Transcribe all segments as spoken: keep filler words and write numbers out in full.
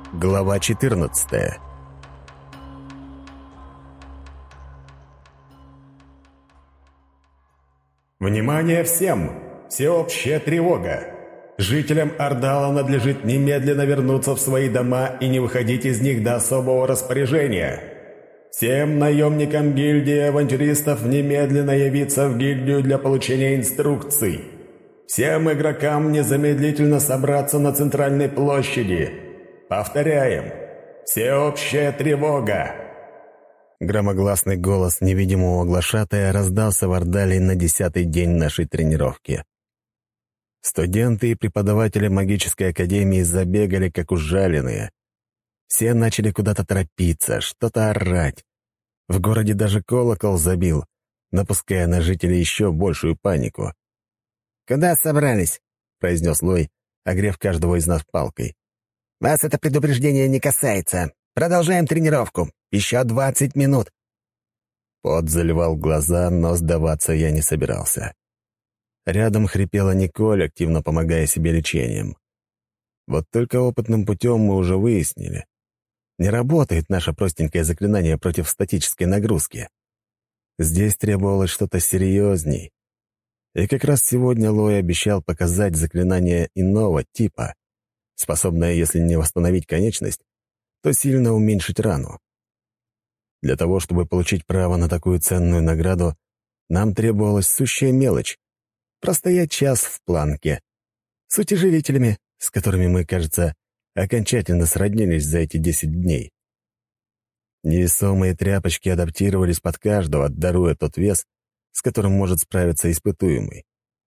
Глава четырнадцатая. Внимание всем! Всеобщая тревога! Жителям Ордала надлежит немедленно вернуться в свои дома и не выходить из них до особого распоряжения. Всем наемникам гильдии авантюристов немедленно явиться в гильдию для получения инструкций. Всем игрокам незамедлительно собраться на центральной площади. Повторяем. Всеобщая тревога! Громогласный голос невидимого глашатая раздался в Ордале на десятый день нашей тренировки. Студенты и преподаватели магической академии забегали, как ужаленные. Все начали куда-то торопиться, что-то орать. В городе даже колокол забил, напуская на жителей еще большую панику. «Куда собрались?» — произнес Лой, огрев каждого из нас палкой. «Вас это предупреждение не касается. Продолжаем тренировку. Еще двадцать минут». Пот заливал глаза, но сдаваться я не собирался. Рядом хрипела Николь, активно помогая себе лечением. Вот только опытным путем мы уже выяснили. Не работает наше простенькое заклинание против статической нагрузки. Здесь требовалось что-то серьезней. И как раз сегодня Лой обещал показать заклинание иного типа, способное, если не восстановить конечность, то сильно уменьшить рану. Для того, чтобы получить право на такую ценную награду, нам требовалась сущая мелочь — простоять час в планке. С утяжелителями, с которыми мы, кажется, окончательно сроднились за эти десять дней. Невесомые тряпочки адаптировались под каждого, даруя тот вес, с которым может справиться испытуемый.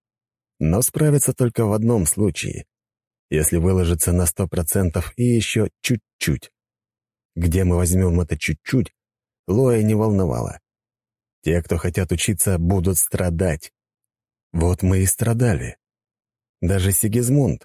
Но справится только в одном случае — если выложиться на сто процентов и еще чуть-чуть. Где мы возьмем это чуть-чуть, Лоя не волновало. Те, кто хотят учиться, будут страдать. Вот мы и страдали. Даже Сигизмунд.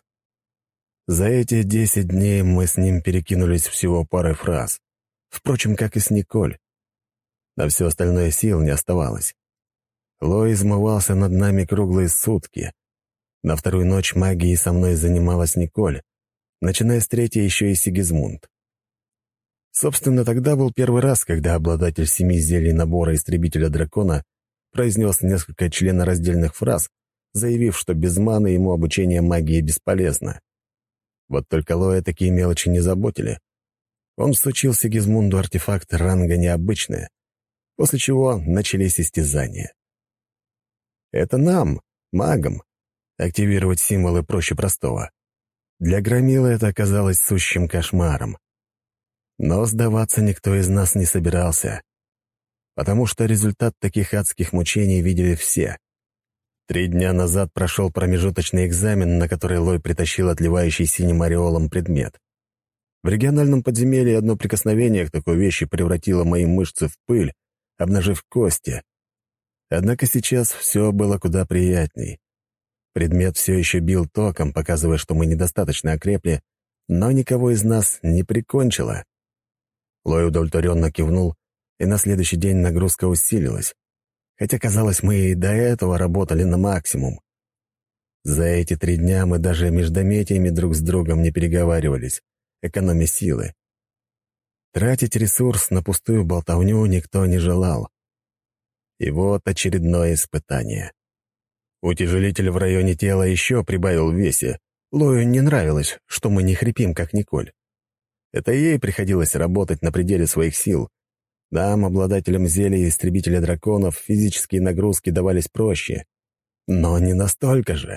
За эти десять дней мы с ним перекинулись всего парой фраз. Впрочем, как и с Николь. На все остальное сил не оставалось. Лой измывался над нами круглые сутки. На вторую ночь магией со мной занималась Николь, начиная с третьей еще и Сигизмунд. Собственно, тогда был первый раз, когда обладатель семи зелий набора истребителя дракона произнес несколько членораздельных фраз, заявив, что без маны ему обучение магии бесполезно. Вот только Лоя такие мелочи не заботили. Он всучил Сигизмунду артефакт ранга необычное, после чего начались истязания. Это нам, магам, активировать символы проще простого. Для Громилы это оказалось сущим кошмаром. Но сдаваться никто из нас не собирался, потому что результат таких адских мучений видели все. Три дня назад прошел промежуточный экзамен, на который Лой притащил отливающий синим ореолом предмет. В региональном подземелье одно прикосновение к такой вещи превратило мои мышцы в пыль, обнажив кости. Однако сейчас все было куда приятней. Предмет все еще бил током, показывая, что мы недостаточно окрепли, но никого из нас не прикончило. Лой удовлетворенно кивнул, и на следующий день нагрузка усилилась. Хотя, казалось, мы и до этого работали на максимум. За эти три дня мы даже междометиями друг с другом не переговаривались, экономя силы. Тратить ресурс на пустую болтовню никто не желал. И вот очередное испытание. Утяжелитель в районе тела еще прибавил в весе. Лою не нравилось, что мы не хрипим, как Николь. Это ей приходилось работать на пределе своих сил. Нам, обладателям зелья истребителя драконов, физические нагрузки давались проще. Но не настолько же.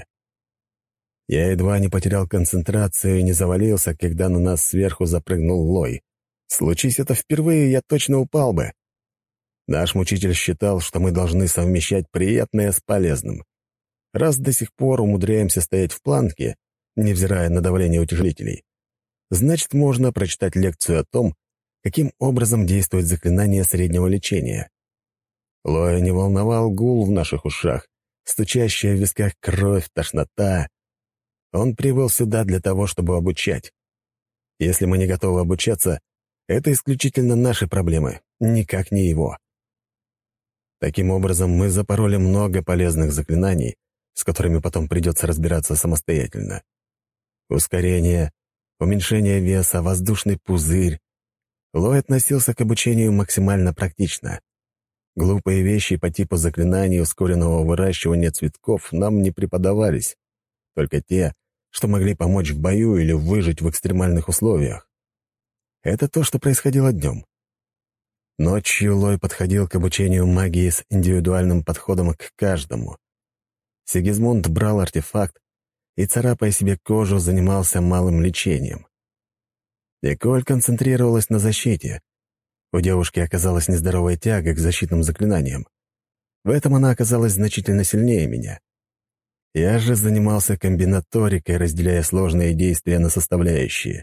Я едва не потерял концентрацию и не завалился, когда на нас сверху запрыгнул Лой. Случись это впервые, я точно упал бы. Наш мучитель считал, что мы должны совмещать приятное с полезным. Раз до сих пор умудряемся стоять в планке, невзирая на давление утяжелителей, значит, можно прочитать лекцию о том, каким образом действует заклинание среднего лечения. Лоя не волновал гул в наших ушах, стучащая в висках кровь, тошнота. Он прибыл сюда для того, чтобы обучать. Если мы не готовы обучаться, это исключительно наши проблемы, никак не его. Таким образом, мы запороли много полезных заклинаний, с которыми потом придется разбираться самостоятельно. Ускорение, уменьшение веса, воздушный пузырь. Лой относился к обучению максимально практично. Глупые вещи по типу заклинаний ускоренного выращивания цветков нам не преподавались, только те, что могли помочь в бою или выжить в экстремальных условиях. Это то, что происходило днем. Ночью Лой подходил к обучению магии с индивидуальным подходом к каждому. Сигизмунд брал артефакт и, царапая себе кожу, занимался малым лечением. Николь концентрировалась на защите. У девушки оказалась нездоровая тяга к защитным заклинаниям. В этом она оказалась значительно сильнее меня. Я же занимался комбинаторикой, разделяя сложные действия на составляющие.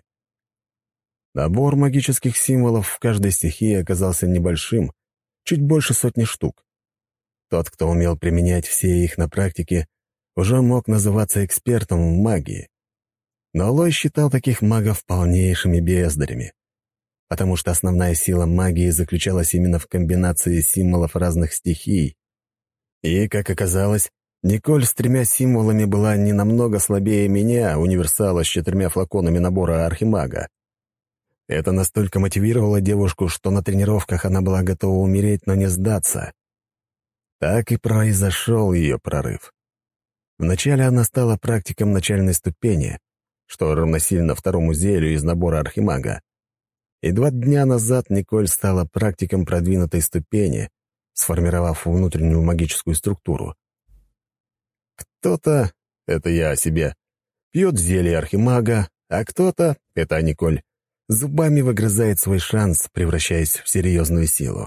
Набор магических символов в каждой стихии оказался небольшим, чуть больше сотни штук. Тот, кто умел применять все их на практике, уже мог называться экспертом в магии. Но Лой считал таких магов полнейшими бездарями, потому что основная сила магии заключалась именно в комбинации символов разных стихий. И, как оказалось, Николь с тремя символами была не намного слабее меня, универсала с четырьмя флаконами набора архимага. Это настолько мотивировало девушку, что на тренировках она была готова умереть, но не сдаться. Так и произошел ее прорыв. Вначале она стала практиком начальной ступени, что равносильно второму зелью из набора архимага. И два дня назад Николь стала практиком продвинутой ступени, сформировав внутреннюю магическую структуру. Кто-то, это я о себе, пьет зелье архимага, а кто-то, это Николь, зубами выгрызает свой шанс, превращаясь в серьезную силу.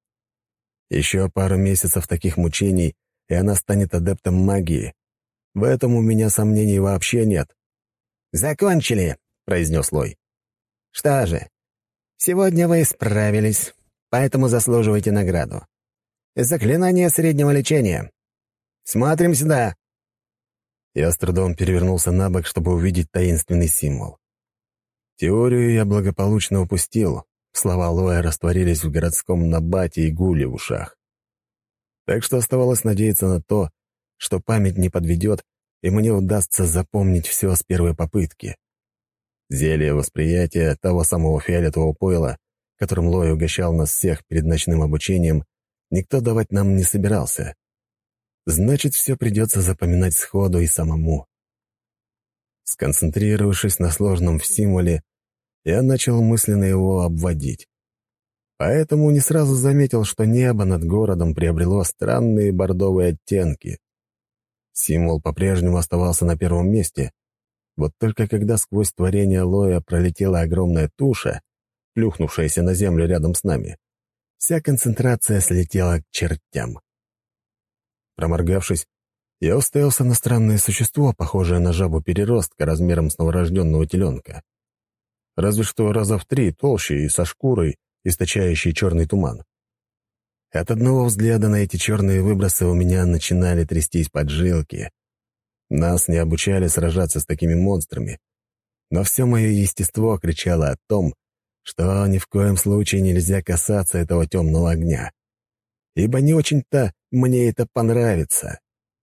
Еще пару месяцев таких мучений, и она станет адептом магии. В этом у меня сомнений вообще нет. «Закончили», — произнес Лой. «Что же, сегодня вы справились, поэтому заслуживаете награду. Заклинание среднего лечения. Смотрим сюда». Я с трудом перевернулся на бок, чтобы увидеть таинственный символ. Теорию я благополучно упустил. Слова Лоя растворились в городском набате и гуле в ушах. Так что оставалось надеяться на то, что память не подведет, и мне удастся запомнить все с первой попытки. Зелье восприятия того самого фиолетового пойла, которым Лой угощал нас всех перед ночным обучением, никто давать нам не собирался. Значит, все придется запоминать сходу и самому. Сконцентрировавшись на сложном символе, я начал мысленно его обводить. Поэтому не сразу заметил, что небо над городом приобрело странные бордовые оттенки. Символ по-прежнему оставался на первом месте, вот только когда сквозь творение Лоя пролетела огромная туша, плюхнувшаяся на землю рядом с нами, вся концентрация слетела к чертям. Проморгавшись, я уставился на странное существо, похожее на жабу-переростка размером с новорожденного теленка. Разве что раза в три толще и со шкурой, источающей черный туман. От одного взгляда на эти черные выбросы у меня начинали трястись поджилки. Нас не обучали сражаться с такими монстрами, но все мое естество кричало о том, что ни в коем случае нельзя касаться этого темного огня, ибо не очень-то мне это понравится.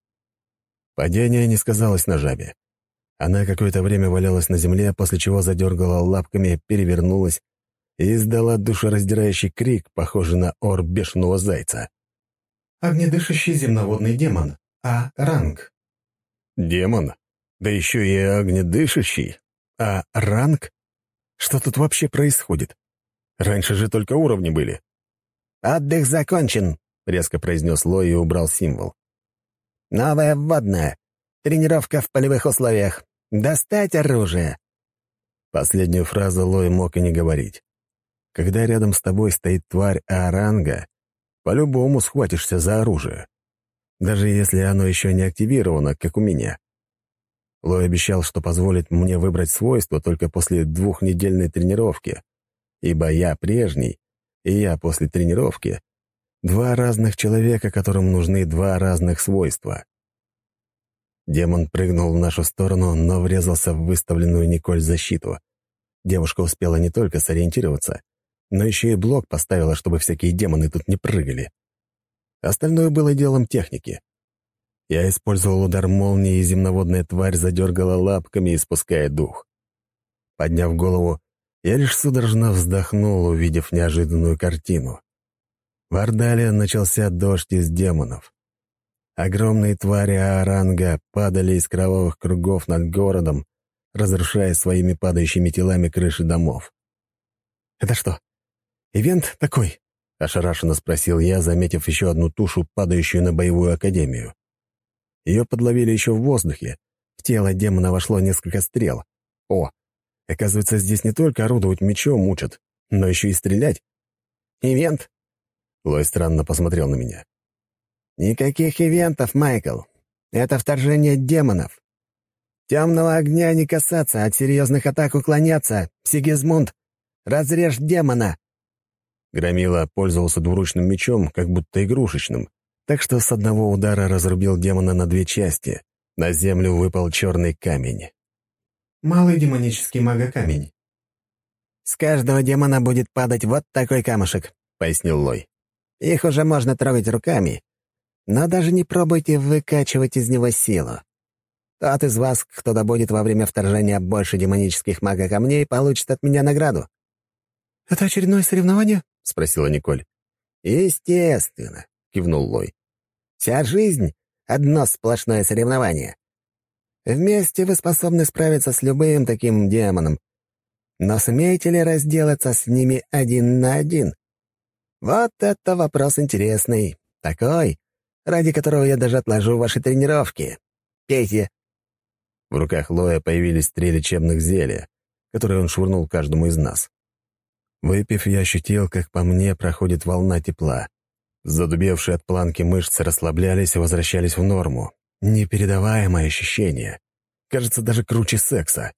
Падение не сказалось на жабе. Она какое-то время валялась на земле, после чего задергала лапками, перевернулась и издала душераздирающий крик, похожий на ор бешеного зайца. Огнедышащий земноводный демон. А. Ранг. Демон? Да еще и огнедышащий? А ранг? Что тут вообще происходит? Раньше же только уровни были. «Отдых закончен», — резко произнес Лой и убрал символ. «Новая вводная. Тренировка в полевых условиях. Достать оружие». Последнюю фразу Лой мог и не говорить. Когда рядом с тобой стоит тварь А-ранга, по-любому схватишься за оружие. Даже если оно еще не активировано, как у меня. Лой обещал, что позволит мне выбрать свойство только после двухнедельной тренировки, ибо я прежний, и я после тренировки — два разных человека, которым нужны два разных свойства. Демон прыгнул в нашу сторону, но врезался в выставленную Николь защиту. Девушка успела не только сориентироваться, но еще и блок поставила, чтобы всякие демоны тут не прыгали. Остальное было делом техники. Я использовал удар молнии, и земноводная тварь задергала лапками, испуская дух. Подняв голову, я лишь судорожно вздохнул, увидев неожиданную картину. В Ордале начался дождь из демонов. Огромные твари Ааранга падали из кровавых кругов над городом, разрушая своими падающими телами крыши домов. «Это что, ивент такой?» — ошарашенно спросил я, заметив еще одну тушу, падающую на боевую академию. Ее подловили еще в воздухе. В тело демона вошло несколько стрел. О, оказывается, здесь не только орудовать мечом учат, но еще и стрелять. «Ивент?» — Лой странно посмотрел на меня. «Никаких ивентов, Майкл. Это вторжение демонов. Темного огня не касаться, от серьезных атак уклоняться. Сигизмунд, разрежь демона!» Громила пользовался двуручным мечом, как будто игрушечным, так что с одного удара разрубил демона на две части. На землю выпал черный камень. Малый демонический магокамень. «С каждого демона будет падать вот такой камушек», — пояснил Лой. «Их уже можно трогать руками, но даже не пробуйте выкачивать из него силу. Тот из вас, кто добудет во время вторжения больше демонических магокамней, получит от меня награду». «Это очередное соревнование?» — спросила Николь. «Естественно», — кивнул Лой. «Вся жизнь — одно сплошное соревнование. Вместе вы способны справиться с любым таким демоном. Но сумеете ли разделаться с ними один на один? Вот это вопрос интересный. Такой, ради которого я даже отложу ваши тренировки. Пейте». В руках Лоя появились три лечебных зелья, которые он швырнул каждому из нас. Выпив, я ощутил, как по мне проходит волна тепла. Задубевшие от планки мышцы расслаблялись и возвращались в норму. Непередаваемое ощущение. Кажется, даже круче секса.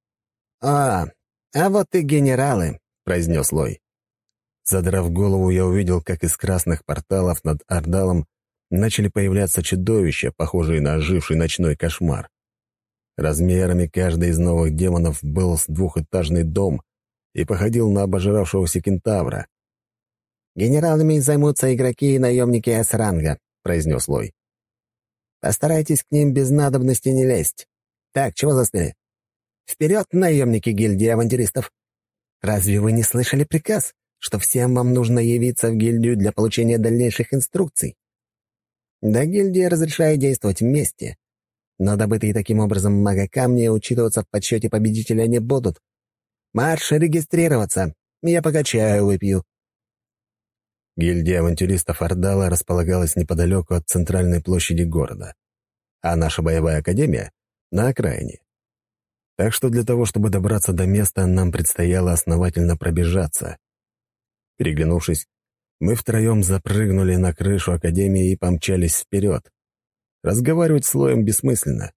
«О, а вот и генералы», — произнес Лой. Задрав голову, я увидел, как из красных порталов над Ордалом начали появляться чудовища, похожие на оживший ночной кошмар. Размерами каждый из новых демонов был с двухэтажный дом и походил на обожравшегося кентавра. «Генералами займутся игроки и наемники С-ранга», — произнес Лой. «Постарайтесь к ним без надобности не лезть. Так, чего застыли? Вперед, наемники гильдии авантюристов! Разве вы не слышали приказ, что всем вам нужно явиться в гильдию для получения дальнейших инструкций? Да, гильдия разрешает действовать вместе, но добытые таким образом магокамни учитываться в подсчете победителя не будут. Марш регистрироваться, я пока чаю выпью». Гильдия авантюристов Ордала располагалась неподалеку от центральной площади города, а наша боевая академия — на окраине. Так что для того, чтобы добраться до места, нам предстояло основательно пробежаться. Переглянувшись, мы втроем запрыгнули на крышу академии и помчались вперед. Разговаривать с Лоем бессмысленно.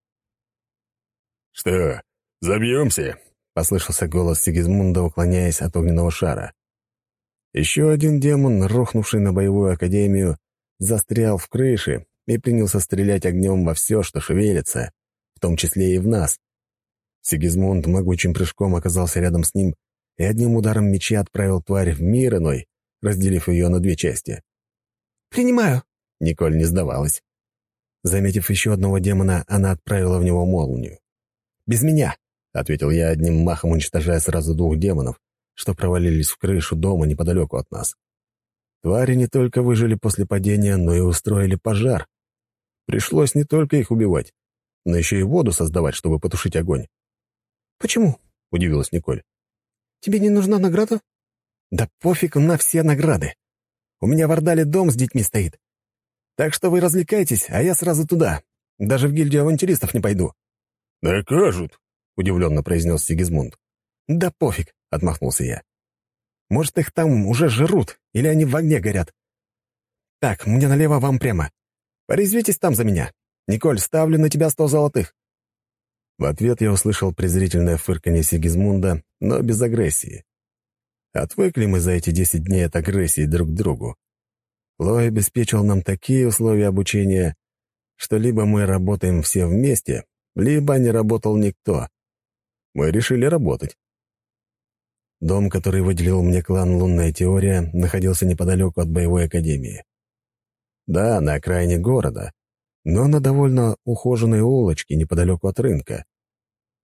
«Что, забьемся?» — послышался голос Сигизмунда, уклоняясь от огненного шара. Еще один демон, рухнувший на боевую академию, застрял в крыше и принялся стрелять огнем во все, что шевелится, в том числе и в нас. Сигизмунд могучим прыжком оказался рядом с ним и одним ударом меча отправил тварь в мир иной, разделив ее на две части. «Принимаю». Николь не сдавалась. Заметив еще одного демона, она отправила в него молнию. «Без меня», — ответил я, одним махом уничтожая сразу двух демонов, что провалились в крышу дома неподалеку от нас. Твари не только выжили после падения, но и устроили пожар. Пришлось не только их убивать, но еще и воду создавать, чтобы потушить огонь. «Почему?» — удивилась Николь. «Тебе не нужна награда?» «Да пофиг на все награды. У меня в Ордале дом с детьми стоит. Так что вы развлекайтесь, а я сразу туда. Даже в гильдию авантюристов не пойду». «Накажут», — удивленно произнес Сигизмунд. «Да пофиг», — отмахнулся я. «Может, их там уже жрут, или они в огне горят. Так, мне налево, вам прямо. Порезвитесь там за меня. Николь, ставлю на тебя сто золотых». В ответ я услышал презрительное фырканье Сигизмунда, но без агрессии. Отвыкли мы за эти десять дней от агрессии друг к другу. Лой обеспечил нам такие условия обучения, что либо мы работаем все вместе, либо не работал никто. Мы решили работать. Дом, который выделил мне клан «Лунная теория», находился неподалеку от боевой академии. Да, на окраине города, но на довольно ухоженной улочке неподалеку от рынка.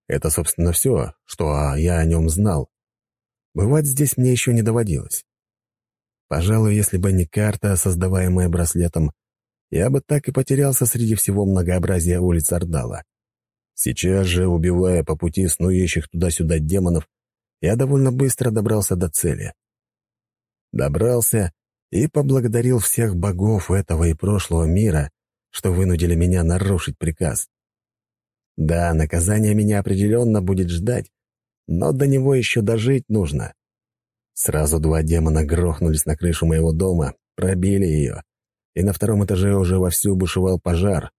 Это, собственно, все, что я о нем знал. Бывать здесь мне еще не доводилось. Пожалуй, если бы не карта, создаваемая браслетом, я бы так и потерялся среди всего многообразия улиц Ордала. Сейчас же, убивая по пути снующих туда-сюда демонов, я довольно быстро добрался до цели. Добрался и поблагодарил всех богов этого и прошлого мира, что вынудили меня нарушить приказ. Да, наказание меня определенно будет ждать, но до него еще дожить нужно. Сразу два демона грохнулись на крышу моего дома, пробили ее, и на втором этаже уже вовсю бушевал пожар.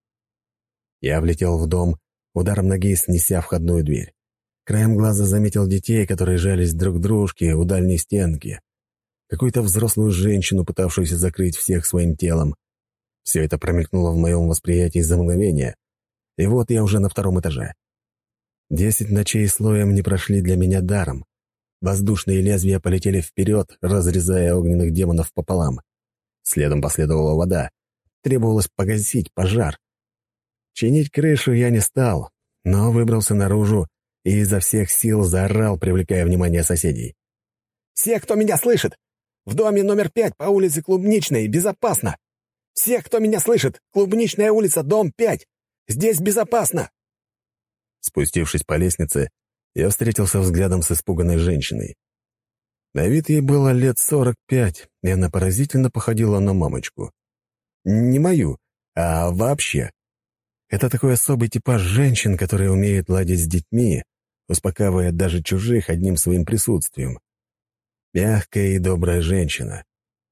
Я влетел в дом, ударом ноги снеся входную дверь. Краем глаза заметил детей, которые жались друг к дружке у дальней стенки. Какую-то взрослую женщину, пытавшуюся закрыть всех своим телом. Все это промелькнуло в моем восприятии за мгновение, и вот я уже на втором этаже. Десять ночей слоем не прошли для меня даром. Воздушные лезвия полетели вперед, разрезая огненных демонов пополам. Следом последовала вода. Требовалось погасить пожар. Чинить крышу я не стал, но выбрался наружу и изо всех сил заорал, привлекая внимание соседей. «Все, кто меня слышит! В доме номер пять по улице Клубничной безопасно! Все, кто меня слышит! Клубничная улица, дом пять! Здесь безопасно!» Спустившись по лестнице, я встретился взглядом с испуганной женщиной. На вид ей было лет сорок пять, и она поразительно походила на мамочку. Не мою, а вообще. Это такой особый типаж женщин, которые умеют ладить с детьми, успокаивая даже чужих одним своим присутствием. Мягкая и добрая женщина.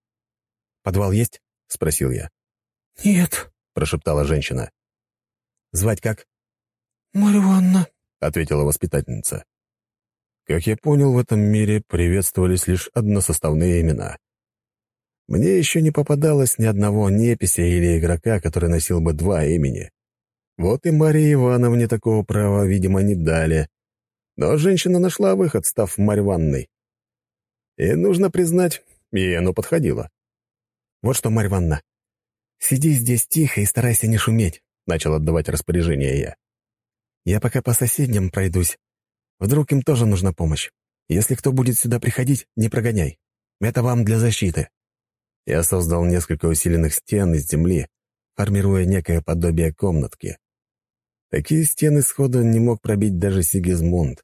«Подвал есть?» — спросил я. «Нет», — прошептала женщина. «Звать как?» «Марья Ивановна», — ответила воспитательница. Как я понял, в этом мире приветствовались лишь односоставные имена. Мне еще не попадалось ни одного непися или игрока, который носил бы два имени. Вот и Марии Ивановне такого права, видимо, не дали. Но женщина нашла выход, став Марьей Ивановной. И, нужно признать, ей оно подходило. «Вот что, Марья Ивановна, сиди здесь тихо и старайся не шуметь», — начал отдавать распоряжение я. «Я пока по соседям пройдусь. Вдруг им тоже нужна помощь. Если кто будет сюда приходить, не прогоняй. Это вам для защиты». Я создал несколько усиленных стен из земли, формируя некое подобие комнатки. Такие стены сходу не мог пробить даже Сигизмунд.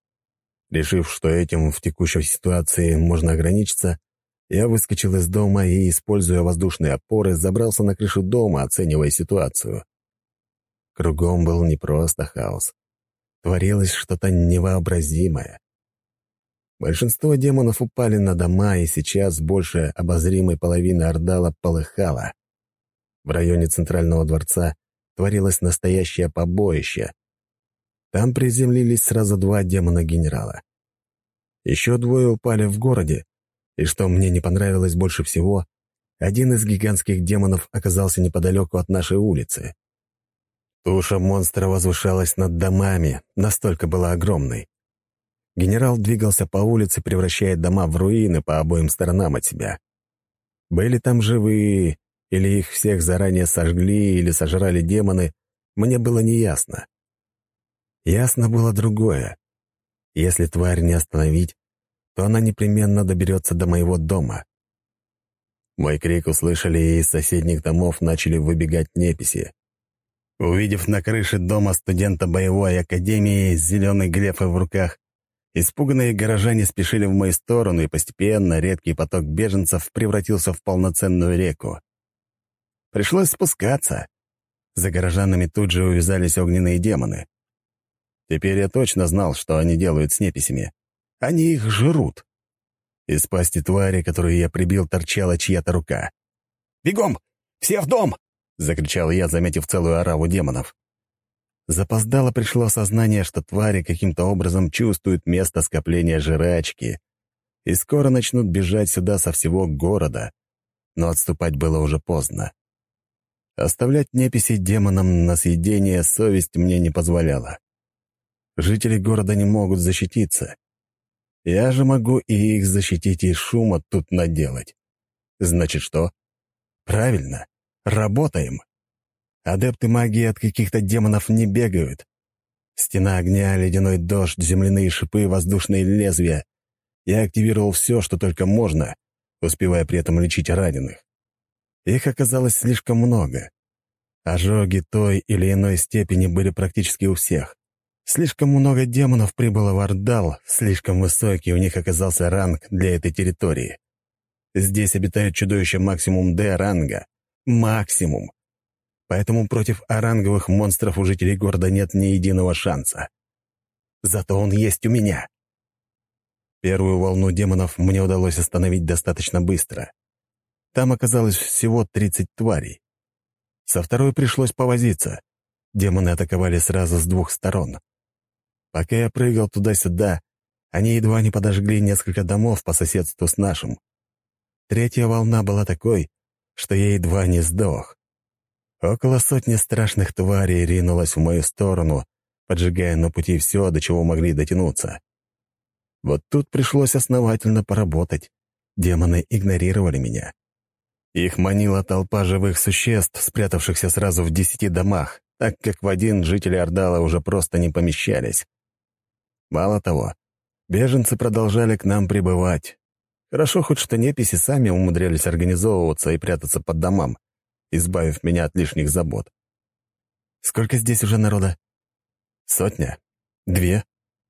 Решив, что этим в текущей ситуации можно ограничиться, я выскочил из дома и, используя воздушные опоры, забрался на крышу дома, оценивая ситуацию. Кругом был не просто хаос. Творилось что-то невообразимое. Большинство демонов упали на дома, и сейчас больше обозримой половины Ордала полыхало. В районе Центрального дворца творилось настоящее побоище. Там приземлились сразу два демона-генерала. Еще двое упали в городе, и что мне не понравилось больше всего, один из гигантских демонов оказался неподалеку от нашей улицы. Туша монстра возвышалась над домами, настолько была огромной. Генерал двигался по улице, превращая дома в руины по обоим сторонам от себя. Были там живые, или их всех заранее сожгли или сожрали демоны, мне было неясно. Ясно было другое. Если тварь не остановить, то она непременно доберется до моего дома. Мой крик услышали, и из соседних домов начали выбегать неписи. Увидев на крыше дома студента боевой академии с зеленой глефой в руках, испуганные горожане спешили в мою сторону, и постепенно редкий поток беженцев превратился в полноценную реку. Пришлось спускаться. За горожанами тут же увязались огненные демоны. Теперь я точно знал, что они делают с неписями. Они их жрут. Из пасти твари, которую я прибил, торчала чья-то рука. «Бегом! Все в дом!» — закричал я, заметив целую ораву демонов. Запоздало пришло сознание, что твари каким-то образом чувствуют место скопления жрачки и скоро начнут бежать сюда со всего города, но отступать было уже поздно. Оставлять неписи демонам на съедение совесть мне не позволяла. Жители города не могут защититься. Я же могу и их защитить, и шума тут наделать. Значит, что? Правильно, работаем. Адепты магии от каких-то демонов не бегают. Стена огня, ледяной дождь, земляные шипы, воздушные лезвия. Я активировал все, что только можно, успевая при этом лечить раненых. Их оказалось слишком много. Ожоги той или иной степени были практически у всех. Слишком много демонов прибыло в Ордал, слишком высокий у них оказался ранг для этой территории. Здесь обитают чудовища максимум Д-ранга. Максимум. Поэтому против оранговых монстров у жителей города нет ни единого шанса. Зато он есть у меня. Первую волну демонов мне удалось остановить достаточно быстро. Там оказалось всего тридцать тварей. Со второй пришлось повозиться. Демоны атаковали сразу с двух сторон. Пока я прыгал туда-сюда, они едва не подожгли несколько домов по соседству с нашим. Третья волна была такой, что я едва не сдох. Около сотни страшных тварей ринулась в мою сторону, поджигая на пути все, до чего могли дотянуться. Вот тут пришлось основательно поработать. Демоны игнорировали меня. Их манила толпа живых существ, спрятавшихся сразу в десяти домах, так как в один жители Ордала уже просто не помещались. Мало того, беженцы продолжали к нам прибывать. Хорошо хоть что неписи сами умудрялись организовываться и прятаться под домам, избавив меня от лишних забот. Сколько здесь уже народа? Сотня? Две?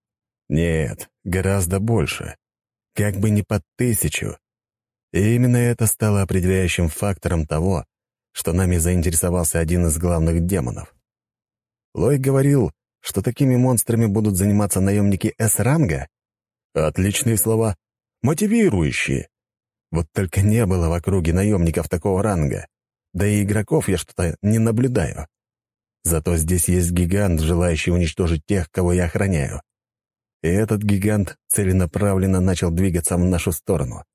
Нет, гораздо больше. Как бы не под тысячу. И именно это стало определяющим фактором того, что нами заинтересовался один из главных демонов. Лой говорил, что такими монстрами будут заниматься наемники С-ранга? Отличные слова. Мотивирующие. Вот только не было в округе наемников такого ранга. Да и игроков я что-то не наблюдаю. Зато здесь есть гигант, желающий уничтожить тех, кого я охраняю. И этот гигант целенаправленно начал двигаться в нашу сторону.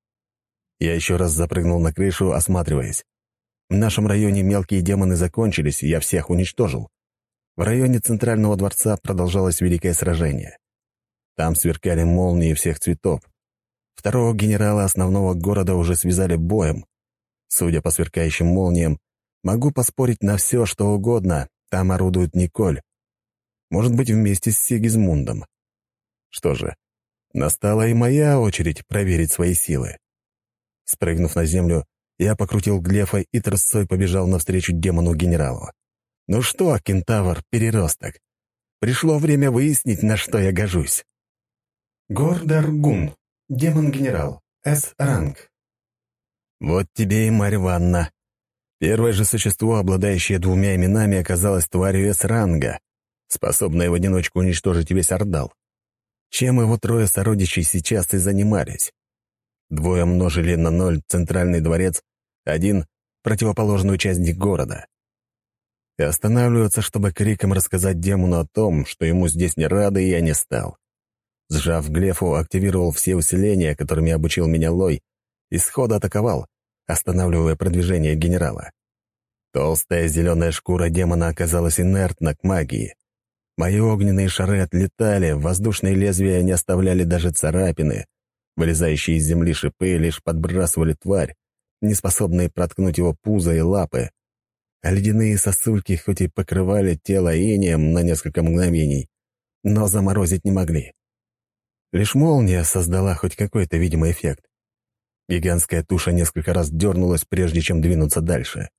Я еще раз запрыгнул на крышу, осматриваясь. В нашем районе мелкие демоны закончились, и я всех уничтожил. В районе Центрального дворца продолжалось великое сражение. Там сверкали молнии всех цветов. Второго генерала основного города уже связали боем. Судя по сверкающим молниям, могу поспорить на все, что угодно, там орудует Николь. Может быть, вместе с Сигизмундом. Что же, настала и моя очередь проверить свои силы. Спрыгнув на землю, я покрутил глефа и трусцой побежал навстречу демону-генералу. Ну что, кентавр-переросток, пришло время выяснить, на что я гожусь. Гордар Гун, демон-генерал, С-ранг. Вот тебе и Марья Ивановна. Первое же существо, обладающее двумя именами, оказалось тварью С-ранга, способное в одиночку уничтожить весь Ордал. Чем его трое сородичей сейчас и занимались. Двое множили на ноль центральный дворец, один — противоположную часть города. И останавливаться, чтобы криком рассказать демону о том, что ему здесь не рады, я не стал. Сжав глефу, активировал все усиления, которыми обучил меня Лой, и сходу атаковал, останавливая продвижение генерала. Толстая зеленая шкура демона оказалась инертна к магии. Мои огненные шары отлетали, воздушные лезвия не оставляли даже царапины. Вылезающие из земли шипы лишь подбрасывали тварь, не способные проткнуть его пузо и лапы. А ледяные сосульки хоть и покрывали тело инеем на несколько мгновений, но заморозить не могли. Лишь молния создала хоть какой-то видимый эффект. Гигантская туша несколько раз дернулась, прежде чем двинуться дальше.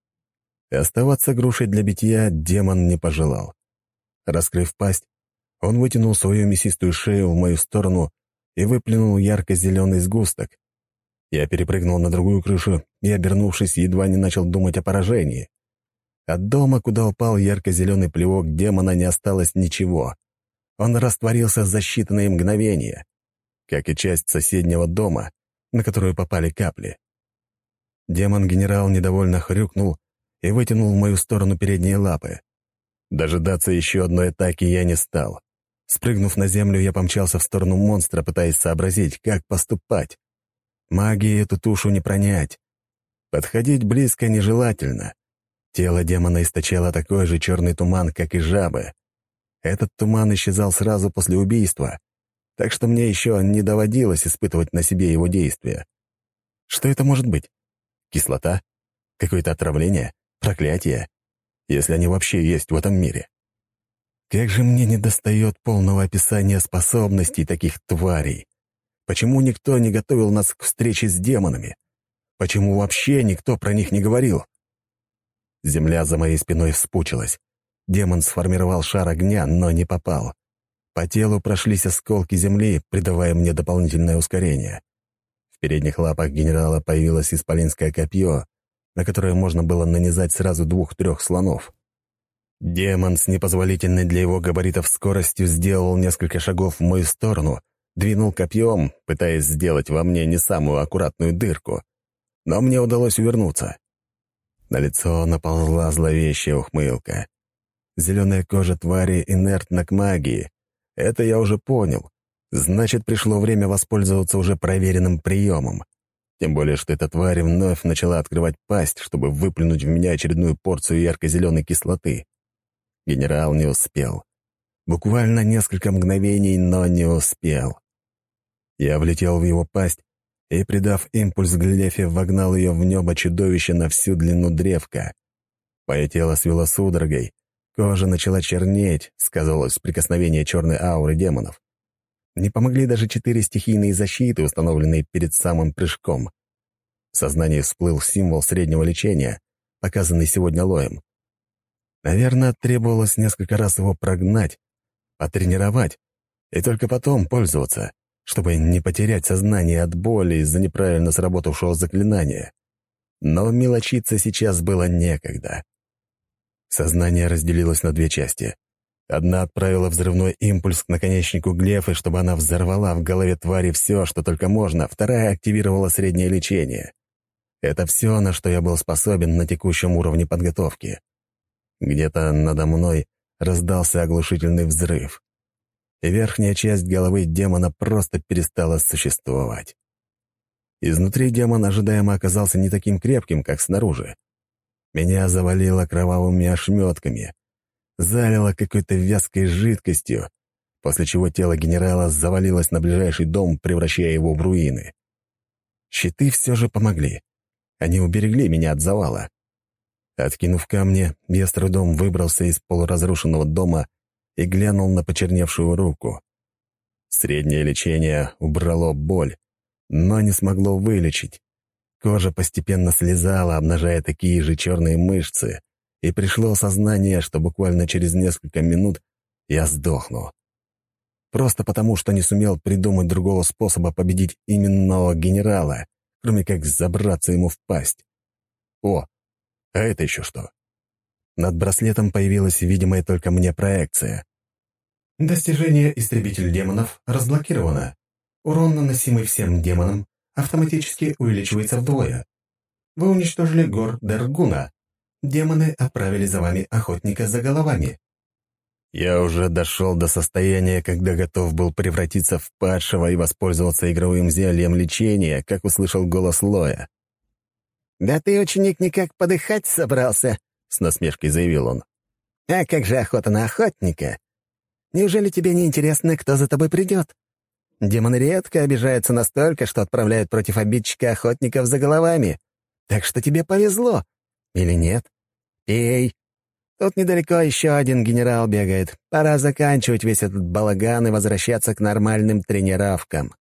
И оставаться грушей для битья демон не пожелал. Раскрыв пасть, он вытянул свою мясистую шею в мою сторону и выплюнул ярко-зеленый сгусток. Я перепрыгнул на другую крышу и, обернувшись, едва не начал думать о поражении. От дома, куда упал ярко-зеленый плевок демона, не осталось ничего. Он растворился за считанные мгновения, как и часть соседнего дома, на которую попали капли. Демон-генерал недовольно хрюкнул и вытянул в мою сторону передние лапы. Дожидаться еще одной атаки я не стал. Спрыгнув на землю, я помчался в сторону монстра, пытаясь сообразить, как поступать. Магией эту тушу не пронять. Подходить близко нежелательно. Тело демона источало такой же черный туман, как и жабы. Этот туман исчезал сразу после убийства, так что мне еще не доводилось испытывать на себе его действия. Что это может быть? Кислота? Какое-то отравление? Проклятие? Если они вообще есть в этом мире. Как же мне недостает полного описания способностей таких тварей? Почему никто не готовил нас к встрече с демонами? Почему вообще никто про них не говорил? Земля за моей спиной вспучилась. Демон сформировал шар огня, но не попал. По телу прошлись осколки земли, придавая мне дополнительное ускорение. В передних лапах генерала появилось исполинское копье, на которое можно было нанизать сразу двух-трех слонов. Демон с непозволительной для его габаритов скоростью сделал несколько шагов в мою сторону, двинул копьем, пытаясь сделать во мне не самую аккуратную дырку. Но мне удалось увернуться. На лицо наползла зловещая ухмылка. Зеленая кожа твари инертна к магии. Это я уже понял. Значит, пришло время воспользоваться уже проверенным приемом. Тем более, что эта тварь вновь начала открывать пасть, чтобы выплюнуть в меня очередную порцию ярко-зеленой кислоты. Генерал не успел. Буквально несколько мгновений, но не успел. Я влетел в его пасть и, придав импульс Глефе, вогнал ее в небо чудовище на всю длину древка. Мое тело свело судорогой, кожа начала чернеть, сказалось прикосновение черной ауры демонов. Не помогли даже четыре стихийные защиты, установленные перед самым прыжком. В сознании всплыл символ среднего лечения, показанный сегодня Лоем. Наверное, требовалось несколько раз его прогнать, потренировать и только потом пользоваться, чтобы не потерять сознание от боли из-за неправильно сработавшего заклинания. Но мелочиться сейчас было некогда. Сознание разделилось на две части. Одна отправила взрывной импульс к наконечнику Глефы, чтобы она взорвала в голове твари все, что только можно, вторая активировала среднее лечение. Это все, на что я был способен на текущем уровне подготовки. Где-то надо мной раздался оглушительный взрыв, и верхняя часть головы демона просто перестала существовать. Изнутри демон ожидаемо оказался не таким крепким, как снаружи. Меня завалило кровавыми ошметками, залило какой-то вязкой жидкостью, после чего тело генерала завалилось на ближайший дом, превращая его в руины. Щиты все же помогли. Они уберегли меня от завала. Откинув камни, я с трудом выбрался из полуразрушенного дома и глянул на почерневшую руку. Среднее лечение убрало боль, но не смогло вылечить. Кожа постепенно слезала, обнажая такие же черные мышцы, и пришло сознание, что буквально через несколько минут я сдохну. Просто потому, что не сумел придумать другого способа победить именного генерала, кроме как забраться ему в пасть. О, а это еще что? Над браслетом появилась видимая только мне проекция. Достижение «Истребитель демонов» разблокировано. Урон, наносимый всем демонам, автоматически увеличивается вдвое. Вы уничтожили гор Дергуна. Демоны отправили за вами охотника за головами. Я уже дошел до состояния, когда готов был превратиться в падшего и воспользоваться игровым зельем лечения, как услышал голос Лоя. «Да ты, ученик, никак подыхать собрался», — с насмешкой заявил он. «А как же охота на охотника? Неужели тебе не интересно, кто за тобой придет? Демоны редко обижаются настолько, что отправляют против обидчика охотников за головами. Так что тебе повезло. Или нет? Пей. Тут недалеко еще один генерал бегает. Пора заканчивать весь этот балаган и возвращаться к нормальным тренировкам».